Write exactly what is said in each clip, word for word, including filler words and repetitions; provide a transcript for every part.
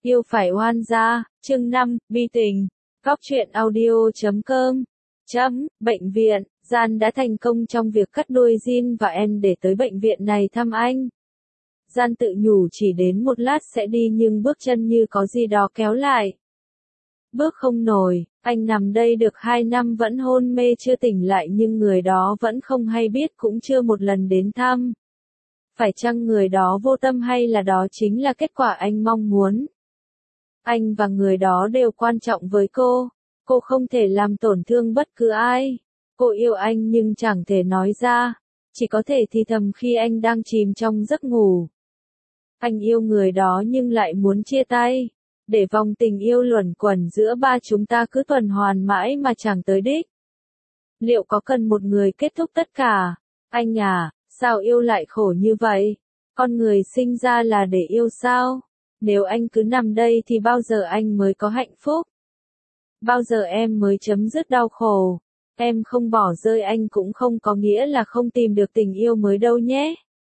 Yêu phải oan gia, chương năm, bi tình. Góc truyện audio chấm com. Chấm, bệnh viện, Gian đã thành công trong việc cắt đuôi Jin và En để tới bệnh viện này thăm anh. Gian tự nhủ chỉ đến một lát sẽ đi nhưng bước chân như có gì đó kéo lại. Bước không nổi, anh nằm đây được hai năm vẫn hôn mê chưa tỉnh lại nhưng người đó vẫn không hay biết cũng chưa một lần đến thăm. Phải chăng người đó vô tâm hay là đó chính là kết quả anh mong muốn? Anh và người đó đều quan trọng với cô. Cô không thể làm tổn thương bất cứ ai. Cô yêu anh nhưng chẳng thể nói ra. Chỉ có thể thì thầm khi anh đang chìm trong giấc ngủ. Anh yêu người đó nhưng lại muốn chia tay. Để vòng tình yêu luẩn quẩn giữa ba chúng ta cứ tuần hoàn mãi mà chẳng tới đích. Liệu có cần một người kết thúc tất cả? Anh à, sao yêu lại khổ như vậy? Con người sinh ra là để yêu sao? Nếu anh cứ nằm đây thì bao giờ anh mới có hạnh phúc? Bao giờ em mới chấm dứt đau khổ? Em không bỏ rơi anh cũng không có nghĩa là không tìm được tình yêu mới đâu nhé.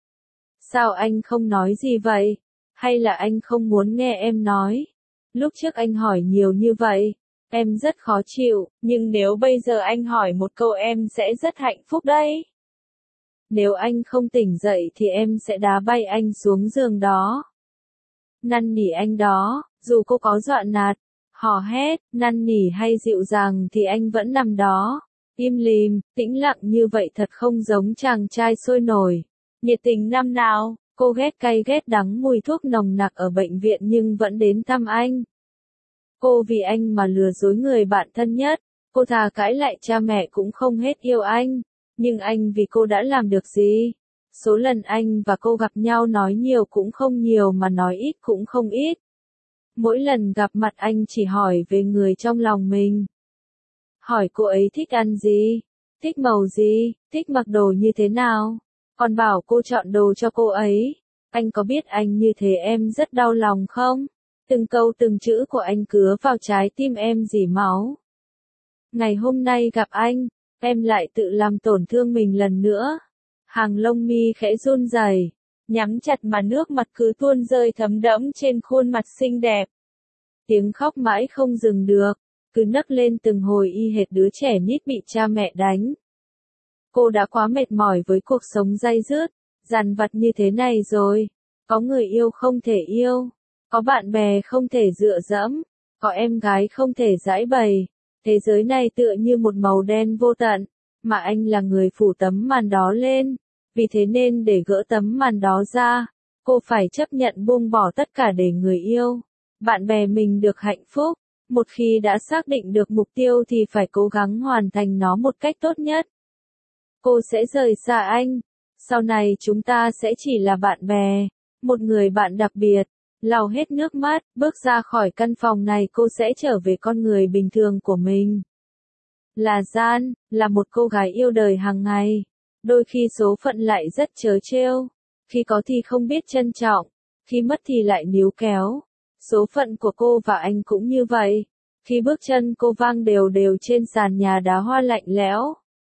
Sao anh không nói gì vậy? Hay là anh không muốn nghe em nói? Lúc trước anh hỏi nhiều như vậy, em rất khó chịu, nhưng nếu bây giờ anh hỏi một câu em sẽ rất hạnh phúc đấy. Nếu anh không tỉnh dậy thì em sẽ đá bay anh xuống giường đó. Năn nỉ anh đó, dù cô có dọa nạt, hò hét, năn nỉ hay dịu dàng thì anh vẫn nằm đó, im lìm, tĩnh lặng như vậy thật không giống chàng trai sôi nổi, nhiệt tình năm nào. Cô ghét cay ghét đắng mùi thuốc nồng nặc ở bệnh viện nhưng vẫn đến thăm anh. Cô vì anh mà lừa dối người bạn thân nhất, cô thà cãi lại cha mẹ cũng không hết yêu anh, nhưng anh vì cô đã làm được gì? Số lần anh và cô gặp nhau nói nhiều cũng không nhiều mà nói ít cũng không ít. Mỗi lần gặp mặt anh chỉ hỏi về người trong lòng mình. Hỏi cô ấy thích ăn gì? Thích màu gì? Thích mặc đồ như thế nào? Còn bảo cô chọn đồ cho cô ấy. Anh có biết anh như thế em rất đau lòng không? Từng câu từng chữ của anh cứa vào trái tim em rỉ máu. Ngày hôm nay gặp anh, em lại tự làm tổn thương mình lần nữa. Hàng lông mi khẽ run rẩy, nhắm chặt mà nước mặt cứ tuôn rơi thấm đẫm trên khuôn mặt xinh đẹp. Tiếng khóc mãi không dừng được, cứ nấc lên từng hồi y hệt đứa trẻ nít bị cha mẹ đánh. Cô đã quá mệt mỏi với cuộc sống day dứt, dằn vặt như thế này rồi. Có người yêu không thể yêu, có bạn bè không thể dựa dẫm, có em gái không thể giãi bày. Thế giới này tựa như một màu đen vô tận, mà anh là người phủ tấm màn đó lên. Vì thế nên để gỡ tấm màn đó ra, cô phải chấp nhận buông bỏ tất cả để người yêu, bạn bè mình được hạnh phúc. Một khi đã xác định được mục tiêu thì phải cố gắng hoàn thành nó một cách tốt nhất. Cô sẽ rời xa anh. Sau này chúng ta sẽ chỉ là bạn bè. Một người bạn đặc biệt. Lau hết nước mắt, bước ra khỏi căn phòng này cô sẽ trở về con người bình thường của mình. Là Gian, là một cô gái yêu đời hàng ngày. Đôi khi số phận lại rất trớ trêu. Khi có thì không biết trân trọng. Khi mất thì lại níu kéo. Số phận của cô và anh cũng như vậy. Khi bước chân cô vang đều đều trên sàn nhà đá hoa lạnh lẽo.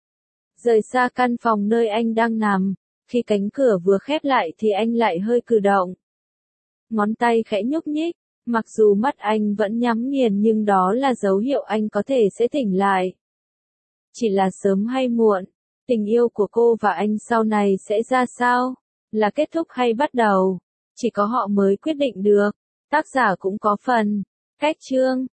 Rời xa căn phòng nơi anh đang nằm, khi cánh cửa vừa khép lại thì anh lại hơi cử động. Ngón tay khẽ nhúc nhích, mặc dù mắt anh vẫn nhắm nghiền nhưng đó là dấu hiệu anh có thể sẽ tỉnh lại. Chỉ là sớm hay muộn, tình yêu của cô và anh sau này sẽ ra sao? Là kết thúc hay bắt đầu? Chỉ có họ mới quyết định được. Tác giả cũng có phần. Cách chương